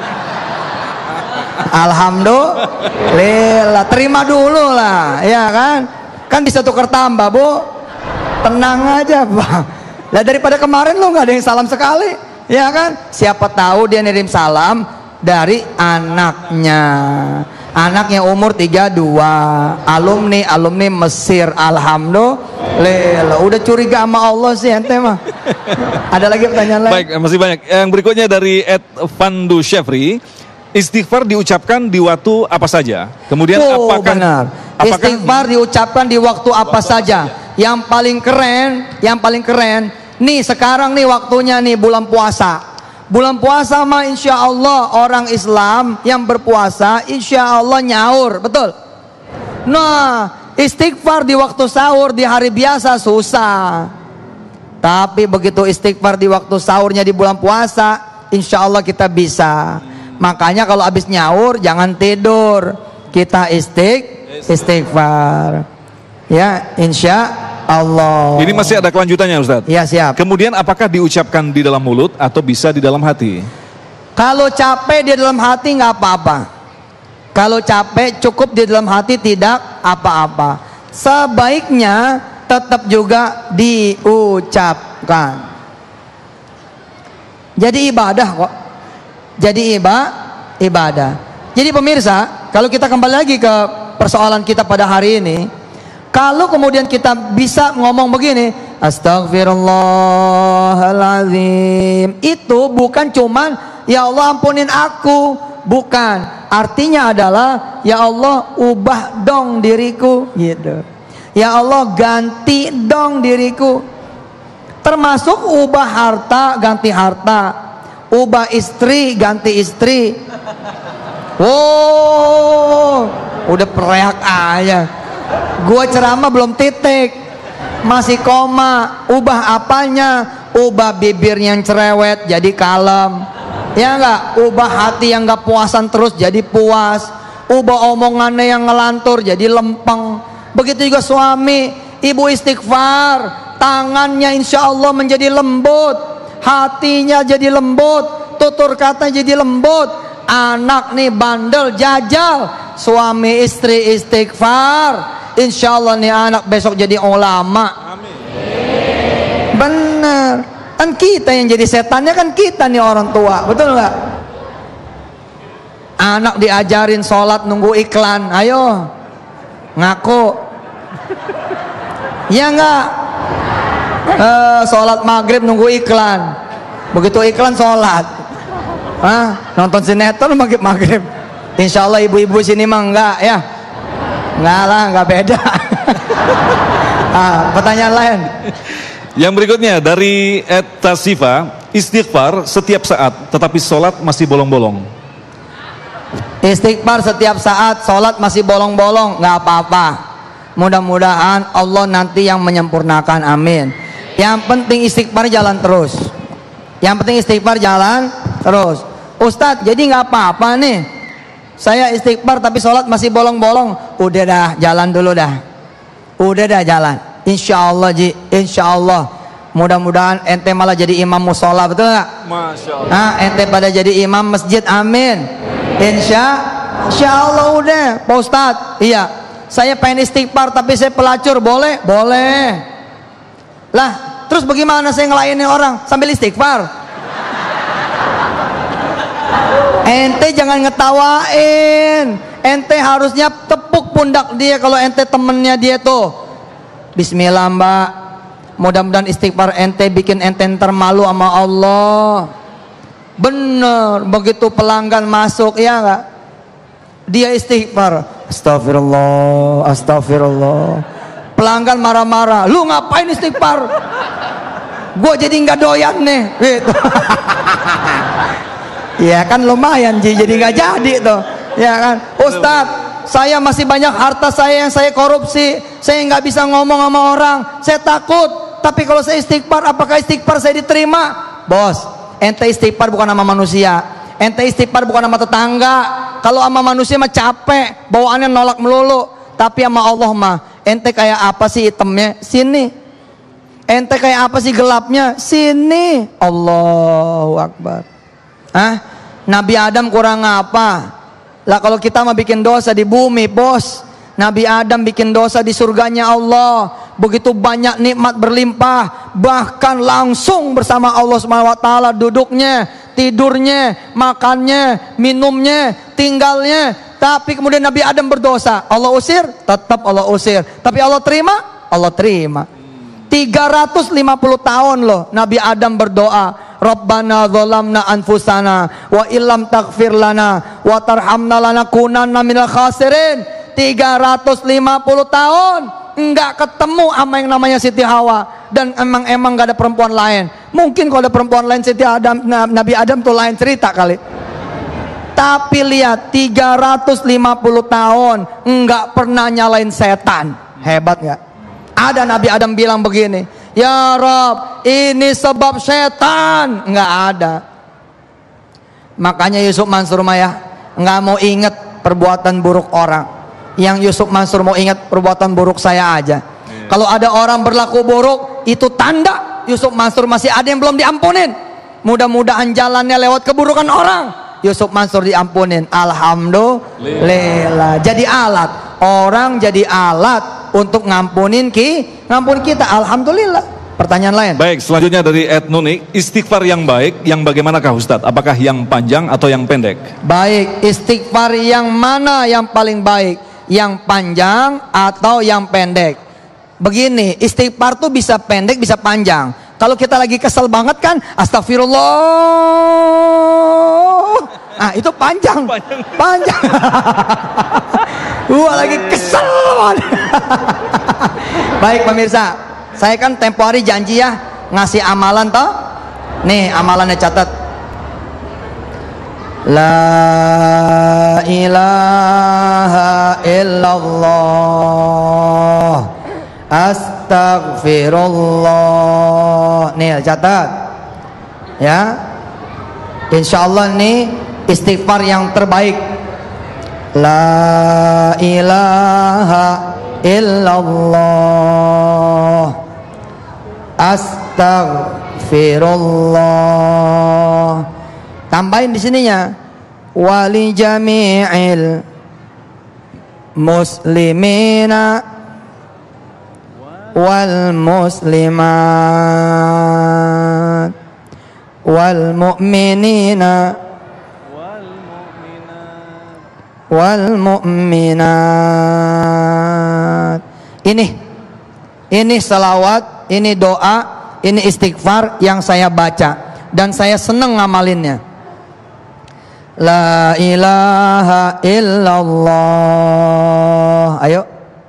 Alhamdulillah, terima dulu lah, ya kan? Kan bisa tukar tambah, Bu. Tenang aja, Bang. Lah daripada kemarin lu nggak ada yang salam sekali, ya kan? Siapa tahu dia ngirim salam dari anaknya. Anaknya umur tiga puluh dua, alumni alumni Mesir. Alhamdulillah, udah curiga sama Allah sih ente mah. Ada lagi pertanyaan lain? Baik, masih banyak. Yang berikutnya dari Ed Vandu Syafri. Istighfar diucapkan di waktu apa saja? Kemudian oh, apakah benar. Apakah istighfar diucapkan di waktu apa saja? Yang paling keren, yang paling keren. Nih sekarang nih waktunya nih bulan puasa. Bulan puasa mah insya Allah orang Islam yang berpuasa insya Allah nyaur, betul? Nah, istighfar di waktu sahur di hari biasa susah. Tapi begitu istighfar di waktu sahurnya di bulan puasa, insya Allah kita bisa. Makanya kalau habis nyaur jangan tidur, kita istig istighfar. Ya, insya Allah. Ini masih ada kelanjutannya, Ustadz? Iya, siap. Kemudian apakah diucapkan di dalam mulut atau bisa di dalam hati? Kalau capek di dalam hati nggak apa-apa. Kalau capek cukup di dalam hati tidak apa-apa. Sebaiknya tetap juga diucapkan. Jadi ibadah kok. Jadi iba, ibadah. Jadi pemirsa, kalau kita kembali lagi ke persoalan kita pada hari ini, kalau kemudian kita bisa ngomong begini, astagfirullahaladzim, itu bukan cuman ya Allah ampunin aku, bukan. Artinya adalah ya Allah ubah dong diriku, gitu. Ya Allah ganti dong diriku. Termasuk ubah harta ganti harta, ubah istri ganti istri. Wow, udah periak aja. Gua ceramah belum titik, masih koma. Ubah apanya? Ubah bibirnya yang cerewet jadi kalem, ya enggak? Ubah hati yang enggak puasan terus jadi puas. Ubah omongannya yang ngelantur jadi lempeng. Begitu juga suami, ibu istighfar, tangannya insya Allah menjadi lembut, hatinya jadi lembut, tutur kata jadi lembut. Anak nih bandel jajal, suami istri istighfar, insya Allah nih anak besok jadi ulama. Amin. Bener. Kan kita yang jadi setannya, kan kita nih orang tua, betul nggak? Anak diajarin sholat nunggu iklan, ayo ngaku, ya nggak? Uh, sholat maghrib nunggu iklan, begitu iklan sholat. Hah? Nonton sinetron maghrib maghrib. Insya Allah ibu-ibu sini mah enggak ya, enggak lah, enggak beda. Ah, pertanyaan lain. Yang berikutnya dari Ed Tasifa, istighfar setiap saat tetapi sholat masih bolong-bolong. Istighfar setiap saat, sholat masih bolong-bolong, nggak apa-apa. Mudah-mudahan Allah nanti yang menyempurnakan, amin. Yang penting istighfar jalan terus. Yang penting istighfar jalan terus. Ustadz, jadi nggak apa-apa nih, saya istighfar tapi sholat masih bolong-bolong. Udah dah, jalan dulu dah. Udah dah jalan. Insya Allah Ji, Insya Allah. Mudah-mudahan ente malah jadi imam musola, betul nggak? Masya Allah. Nah, ente pada jadi imam masjid, amin. Insya, Insya Allah udah, Pak Ustadz. Iya, saya pengen istighfar tapi saya pelacur, boleh? Boleh. Lah, terus bagaimana saya ngelayani orang sambil istighfar? Ente jangan ngetawain, ente harusnya tepuk pundak dia kalau ente temennya dia tuh. Bismillah mbak, mudah-mudahan istighfar ente bikin ente termalu sama Allah. Bener, begitu pelanggan masuk, ya enggak? Dia istighfar, astagfirullah, astagfirullah. Pelanggan marah-marah, lu ngapain istighfar? Gue jadi nggak doyan nih, gitu. Ya kan lumayan Ji, jadi nggak jadi tuh, ya kan? Ustadz, saya masih banyak harta saya yang saya korupsi, saya nggak bisa ngomong sama orang, saya takut. Tapi kalau saya istighfar, apakah istighfar saya diterima? Bos, ente istighfar bukan sama manusia, ente istighfar bukan sama tetangga. Kalau sama manusia mah capek, bawaannya nolak melulu. Tapi sama Allah mah, ente kayak apa sih hitamnya? Sini. Ente kayak apa sih gelapnya? Sini. Allahu Akbar. Hah? Nabi Adam kurang apa? Lah kalau kita mah bikin dosa di bumi, bos. Nabi Adam bikin dosa di surganya Allah. Begitu banyak nikmat berlimpah, bahkan langsung bersama Allah Subhanahu wa taala duduknya, tidurnya, makannya, minumnya, tinggalnya. Tapi kemudian Nabi Adam berdosa, Allah usir, tetap Allah usir. Tapi Allah terima, Allah terima. tiga ratus lima puluh tahun loh Nabi Adam berdoa, Rabbana zalamna anfusana wa illam taghfir lana wa tarhamna lanakunanna minal khasirin. tiga ratus lima puluh tahun enggak ketemu sama yang namanya Siti Hawa, dan emang emang enggak ada perempuan lain. Mungkin kalau ada perempuan lain Siti Adam, Nabi Adam tuh lain cerita kali. Tapi lihat, tiga ratus lima puluh tahun enggak pernah nyalain setan. Hebat enggak? Ada Nabi Adam bilang begini, ya Rob, ini sebab setan. Enggak ada. Makanya Yusuf Mansur Maya enggak mau inget perbuatan buruk orang. Yang Yusuf Mansur mau ingat perbuatan buruk saya aja. Yeah. Kalau ada orang berlaku buruk, itu tanda Yusuf Mansur masih ada yang belum diampunin. Mudah-mudahan jalannya lewat keburukan orang, Yusuf Mansur diampunin. Alhamdulillah. Jadi alat, orang jadi alat untuk ngampunin ki, ngampun kita. Alhamdulillah. Pertanyaan lain. Baik, selanjutnya dari Ed Nunik, istighfar yang baik, yang bagaimanakah Ustadz? Apakah yang panjang atau yang pendek? Baik, istighfar yang mana yang paling baik? Yang panjang atau yang pendek? Begini, istighfar tuh bisa pendek bisa panjang. Kalau kita lagi kesel banget kan, astagfirullah, ah itu panjang, panjang, panjang. Gua lagi kesel banget. Baik pemirsa, saya kan tempo hari janji ya, ngasih amalan toh. Nih amalannya catat. La ilaha illallah astaghfirullah. Nih catat ya. Insya Allah nih istighfar yang terbaik. La ilaha illallah astaghfirullah. Tambahin di sininya wali jami'il muslimina wal muslimat wal mu'minina wal mu'minat. Ini ini salawat, ini doa, ini istighfar yang saya baca dan saya senang ngamalinnya. La ilaha illallah. Ayo.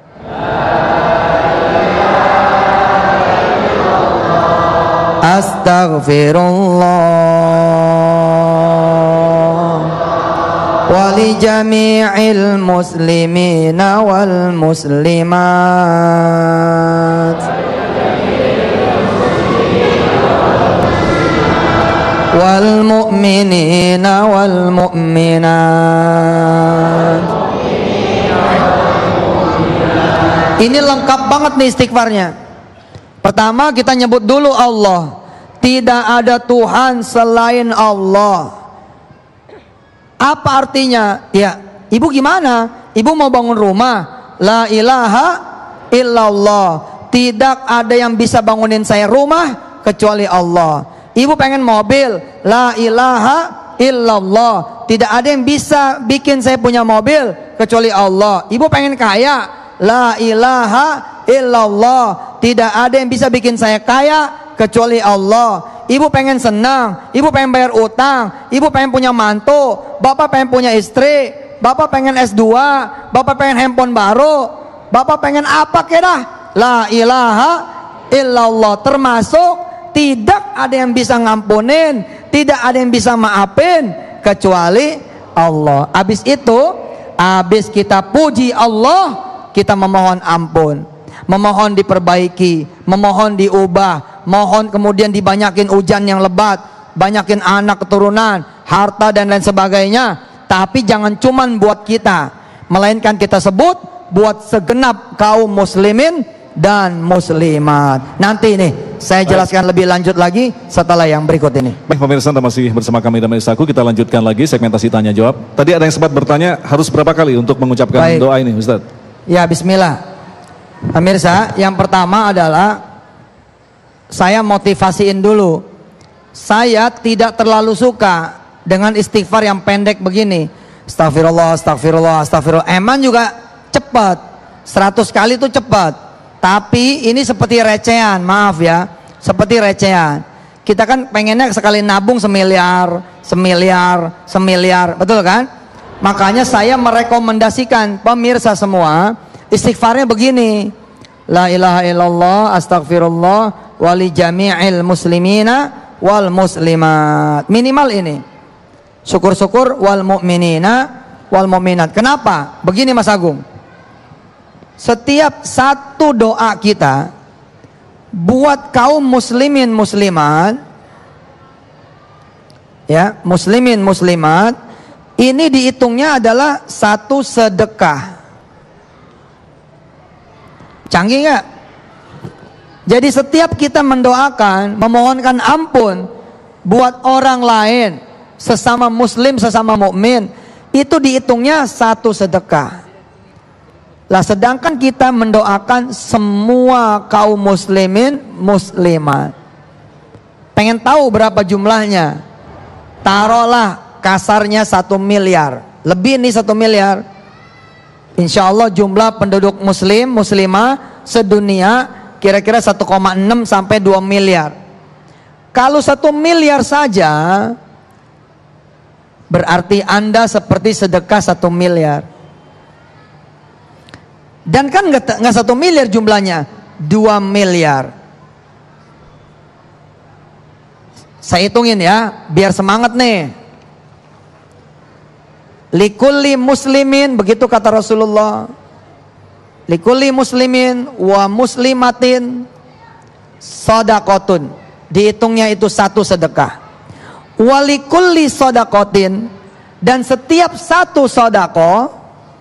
Astaghfirullah wali jami'il muslimina wal muslimat wal mu'minina wal mu'minat. Ini lengkap banget nih istighfarnya. Pertama kita nyebut dulu Allah. Tidak ada Tuhan selain Allah. Apa artinya? Ya, ibu gimana? Ibu mau bangun rumah. La ilaha illallah. Tidak ada yang bisa bangunin saya rumah kecuali Allah. Ibu pengen mobil. La ilaha illallah. Tidak ada yang bisa bikin saya punya mobil kecuali Allah. Ibu pengen kaya. La ilaha illallah. Tidak ada yang bisa bikin saya kaya kecuali Allah. Ibu pengen senang, ibu pengen bayar utang, ibu pengen punya mantu, bapak pengen punya istri, bapak pengen S dua, bapak pengen handphone baru, bapak pengen apa kira? La ilaha illallah. Termasuk tidak ada yang bisa ngampunin, tidak ada yang bisa maafin kecuali Allah. Habis itu, habis kita puji Allah, kita memohon ampun, memohon diperbaiki, memohon diubah, mohon kemudian dibanyakin hujan yang lebat, banyakin anak keturunan, harta dan lain sebagainya. Tapi jangan cuman buat kita, melainkan kita sebut buat segenap kaum muslimin dan muslimat. Nanti nih saya jelaskan Baik. lebih lanjut lagi setelah yang berikut ini. Baik pemirsa, Anda masih bersama kami dan Majelis Aku. Kita lanjutkan lagi segmentasi tanya jawab. Tadi ada yang sempat bertanya harus berapa kali untuk mengucapkan Baik. doa ini, Ustaz? Ya, bismillah. Pemirsa, yang pertama adalah saya motivasiin dulu. Saya tidak terlalu suka dengan istighfar yang pendek begini. Astagfirullah, astagfirullah, astagfirullah. Emang juga cepat. seratus kali itu cepat. Tapi ini seperti recehan, maaf ya. Seperti recehan. Kita kan pengennya sekali nabung semiliar, semiliar, semiliar. Betul kan? Makanya saya merekomendasikan pemirsa semua, istighfarnya begini. La ilaha illallah, astagfirullah wali jami'il muslimina wal muslimat. Minimal ini. Syukur-syukur wal mu'minina wal mu'minat. Kenapa? Begini Mas Agung. Setiap satu doa kita buat kaum muslimin muslimat, ya, muslimin muslimat, ini dihitungnya adalah satu sedekah. Canggih nggak? Jadi setiap kita mendoakan, memohonkan ampun buat orang lain, sesama muslim, sesama mukmin, itu dihitungnya satu sedekah. Lah sedangkan kita mendoakan semua kaum muslimin, muslimat. Pengen tahu berapa jumlahnya? Taruhlah kasarnya satu miliar. Lebih nih satu miliar. Insya Allah jumlah penduduk muslim, muslimah sedunia kira-kira satu koma enam sampai dua miliar. Kalau satu miliar saja, berarti Anda seperti sedekah satu miliar. Dan kan nggak satu miliar jumlahnya, dua miliar. Saya hitungin ya, biar semangat nih. Likulli muslimin, begitu kata Rasulullah. Likulli muslimin wa muslimatin sodakotun. Dihitungnya itu satu sedekah. Walikulli sodakotin, dan setiap satu sodako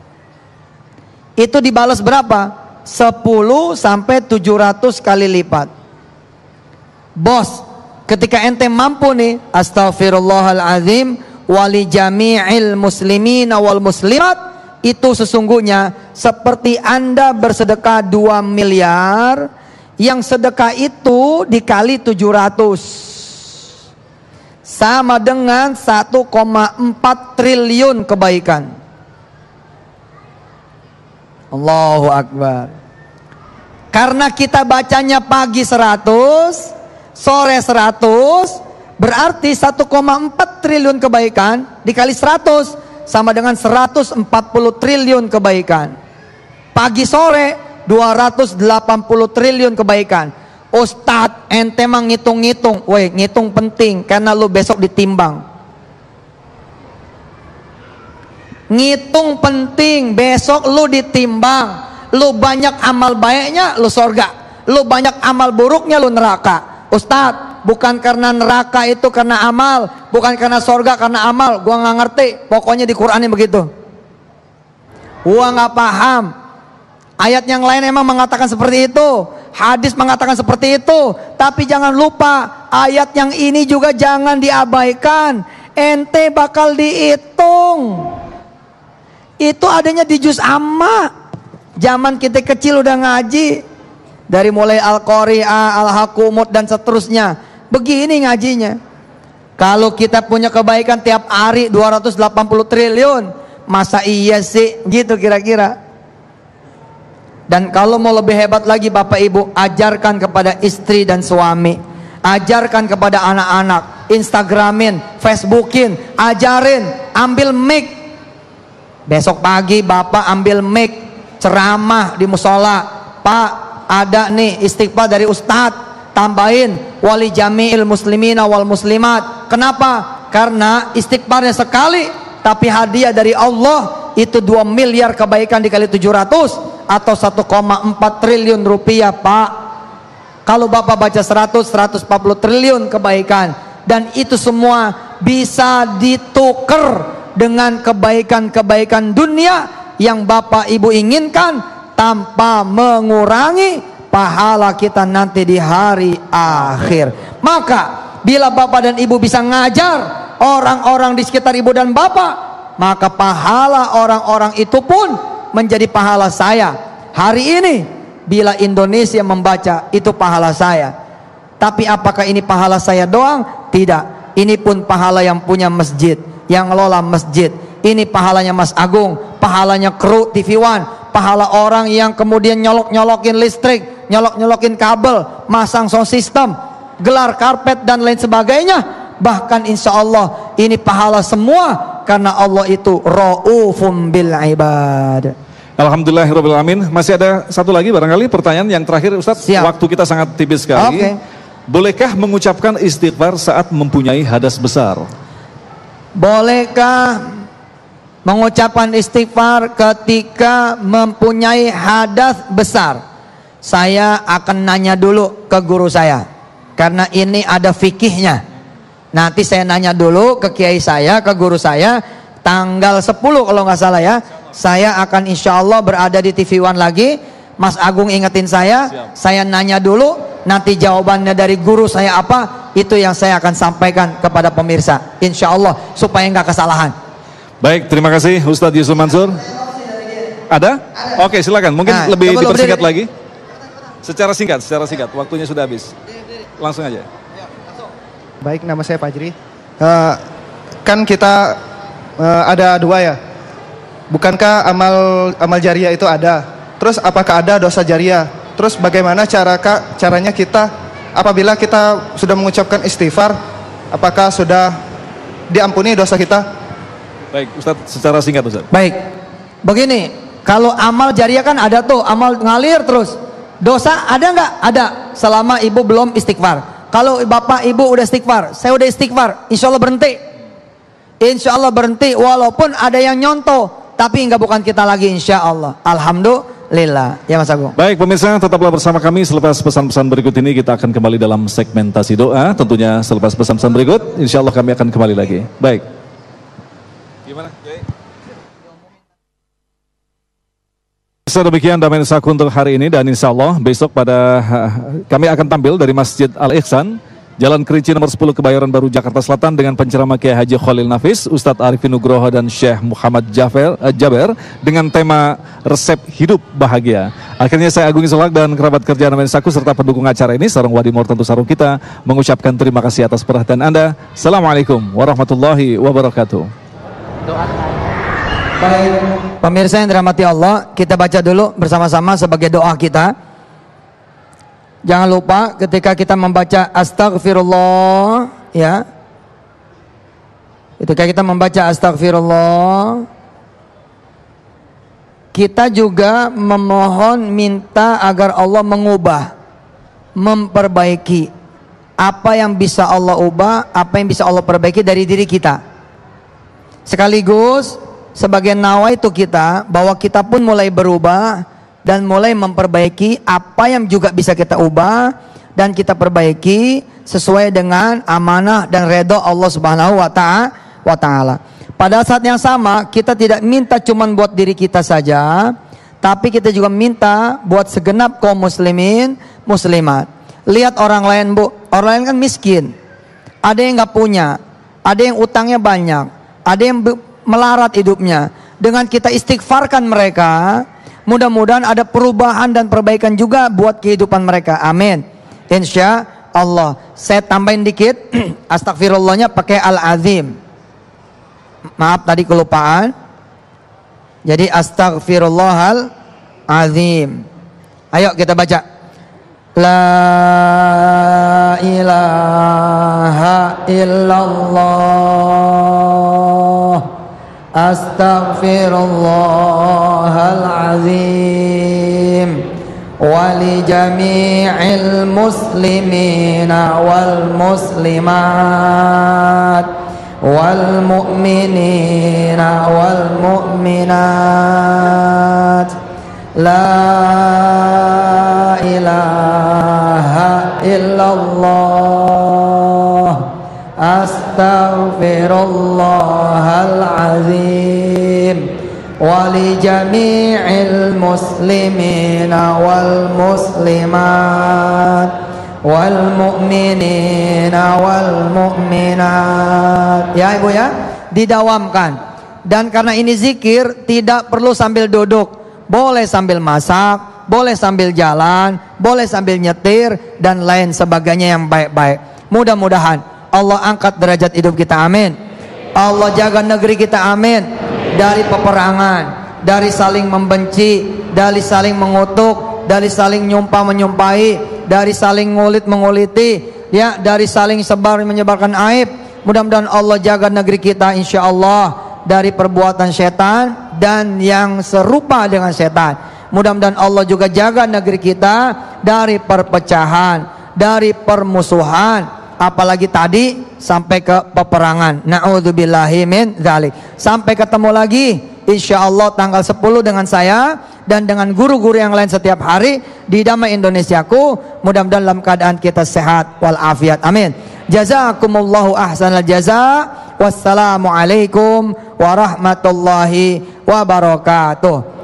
itu dibalas berapa? sepuluh sampai tujuh ratus kali lipat. Bos, ketika ente mampu nih, astaghfirullahaladzim wali jami'il muslimin wal muslimat, itu sesungguhnya seperti anda bersedekah dua miliar, yang sedekah itu dikali tujuh ratus sama dengan satu koma empat triliun kebaikan. Allahu Akbar. Karena kita bacanya pagi seratus, sore seratus, berarti satu koma empat triliun kebaikan dikali seratus sama dengan seratus empat puluh triliun kebaikan. Pagi sore dua ratus delapan puluh triliun kebaikan. Ustadz, ente mah ngitung-ngitung. Woi, ngitung penting karena lu besok ditimbang. Ngitung penting, besok lu ditimbang. Lu banyak amal baiknya, lu sorga. Lu banyak amal buruknya, lu neraka. Ustadz, bukan karena neraka itu karena amal, bukan karena sorga karena amal. Gua nggak ngerti, pokoknya di Qur'annya begitu. Gua nggak paham. Ayat yang lain emang mengatakan seperti itu, hadis mengatakan seperti itu. Tapi jangan lupa, ayat yang ini juga jangan diabaikan. Ente bakal dihitung. Itu adanya di juz amma. Zaman kita kecil udah ngaji, dari mulai Al-Qari'ah, Al-Hakumut dan seterusnya. Begini ngajinya. Kalau kita punya kebaikan tiap hari dua ratus delapan puluh triliun, masa iya sih gitu kira-kira. Dan kalau mau lebih hebat lagi Bapak Ibu, ajarkan kepada istri dan suami, ajarkan kepada anak-anak, Instagramin, Facebookin, ajarin, ambil mic. Besok pagi Bapak ambil mic, ceramah di musola. Pak, ada nih istighfar dari Ustadz, tambahin wali jami'il muslimina wal muslimat. Kenapa? Karena istighfarnya sekali, tapi hadiah dari Allah itu dua miliar kebaikan dikali tujuh ratus atau satu koma empat triliun rupiah, Pak. Kalau Bapak baca seratus, seratus empat puluh triliun kebaikan. Dan itu semua bisa ditukar dengan kebaikan-kebaikan dunia yang Bapak Ibu inginkan, tanpa mengurangi pahala kita nanti di hari akhir. Maka bila Bapak dan Ibu bisa ngajar orang-orang di sekitar Ibu dan Bapak, maka pahala orang-orang itu pun menjadi pahala saya. Hari ini bila Indonesia membaca, itu pahala saya. Tapi apakah ini pahala saya doang? Tidak. Ini pun pahala yang punya masjid, yang ngelola masjid. Ini pahalanya Mas Agung, pahalanya kru T V One, pahala orang yang kemudian nyolok-nyolokin listrik, nyolok-nyolokin kabel, masang sound system, gelar karpet dan lain sebagainya. Bahkan insya Allah ini pahala semua karena Allah itu Ra'ufum bil ibad. Alhamdulillahirabbil alamin. Masih ada satu lagi barangkali pertanyaan yang terakhir Ustaz. Siap. Waktu kita sangat tipis sekali. Okay. Bolehkah mengucapkan istighfar saat mempunyai hadas besar? Bolehkah mengucapkan istighfar ketika mempunyai hadas besar? Saya akan nanya dulu ke guru saya, karena ini ada fikihnya. Nanti saya nanya dulu ke kiai saya, ke guru saya. Tanggal sepuluh kalau nggak salah ya, saya akan insya Allah berada di T V One lagi. Mas Agung ingetin saya. Siap. Saya nanya dulu, nanti jawabannya dari guru saya apa, itu yang saya akan sampaikan kepada pemirsa, insya Allah, supaya nggak kesalahan. Baik, terima kasih Ustadz Yusuf Mansur. Ada? Ada. Oke, silakan. Mungkin nah, lebih dipersingkat lagi. Secara singkat, secara singkat. Waktunya sudah habis. Langsung aja. Baik, nama saya Fajri. Uh, kan kita uh, ada dua ya. Bukankah amal amal jariah itu ada? Terus apakah ada dosa jariah? Terus bagaimana cara caranya kita apabila kita sudah mengucapkan istighfar, apakah sudah diampuni dosa kita? Baik, Ustadz, secara singkat Ustadz. Baik, begini, kalau amal jariah kan ada tuh, amal ngalir terus. Dosa ada nggak? Ada, selama ibu belum istighfar. Kalau bapak ibu udah istighfar, saya udah istighfar, insya Allah berhenti. Insya Allah berhenti, walaupun ada yang nyontoh, tapi enggak bukan kita lagi, insya Allah. Alhamdulillah. Ya Mas Agung. Baik pemirsa, tetaplah bersama kami. Selepas pesan-pesan berikut ini kita akan kembali dalam segmentasi doa. Tentunya selepas pesan-pesan berikut, insya Allah kami akan kembali lagi. Baik. Gimana? Demikian Damai Saku untuk hari ini, dan insya Allah besok pada kami akan tampil dari Masjid Al-Ihsan, Jalan Kerinci nomor sepuluh, Kebayoran Baru, Jakarta Selatan, dengan penceramah Kiai Haji Khalil Nafis, Ustadz Arifin Nugroho dan Syekh Muhammad Jafer, uh, Jaber dengan tema Resep Hidup Bahagia. Akhirnya saya Agung Isolak dan kerabat kerja Damai Saku serta pendukung acara ini, Sarung Wadimor tentu sarung kita, mengucapkan terima kasih atas perhatian Anda. Assalamualaikum warahmatullahi wabarakatuh. Baik, pemirsa yang dirahmati Allah, kita baca dulu bersama-sama sebagai doa kita. Jangan lupa ketika kita membaca astagfirullah, ya. Ketika kita membaca astagfirullah, kita juga memohon minta agar Allah mengubah, memperbaiki apa yang bisa Allah ubah, apa yang bisa Allah perbaiki dari diri kita. Sekaligus sebagai nawaitu kita bahwa kita pun mulai berubah dan mulai memperbaiki apa yang juga bisa kita ubah dan kita perbaiki sesuai dengan amanah dan redha Allah Subhanahu wa taala. Pada saat yang sama kita tidak minta cuman buat diri kita saja, tapi kita juga minta buat segenap kaum muslimin muslimat. Lihat orang lain, Bu, orang lain kan miskin, ada yang nggak punya, ada yang utangnya banyak, ada yang melarat hidupnya. Dengan kita istighfarkan mereka, mudah-mudahan ada perubahan dan perbaikan juga buat kehidupan mereka. Amin. Insya Allah. Saya tambahin dikit, astagfirullahnya pakai al-azim. Maaf tadi kelupaan. Jadi astaghfirullahal azim. Ayo kita baca. La ilaha illallah. Astaghfirullahal azim wa li jami'il muslimina wal muslimat wal mu'minina wal mu'minat. La ilaha illallah. Astaghfirullahal azim wa li jami'il muslimina wal muslimat wal mu'minina wal mu'minat. Ya Ibu ya, didawamkan. Dan karena ini zikir tidak perlu sambil duduk, boleh sambil masak, boleh sambil jalan, boleh sambil nyetir dan lain sebagainya yang baik-baik. Mudah-mudahan Allah angkat derajat hidup kita, amin. Allah jaga negeri kita, amin. Dari peperangan, dari saling membenci, dari saling mengutuk, dari saling nyumpah menyumpahi, dari saling ngulit menguliti, ya, dari saling sebar menyebarkan aib. Mudah-mudahan Allah jaga negeri kita insya Allah dari perbuatan setan dan yang serupa dengan setan. Mudah-mudahan Allah juga jaga negeri kita dari perpecahan, dari permusuhan, apalagi tadi sampai ke peperangan. Na'udzubillahi min dzalik. Sampai ketemu lagi insyaallah tanggal sepuluh dengan saya dan dengan guru-guru yang lain setiap hari di Damai Indonesiaku. Mudah-mudahan dalam keadaan kita sehat walafiat. Amin. Jazakumullahu ahsanal jaza. Wassalamualaikum warahmatullahi wabarakatuh.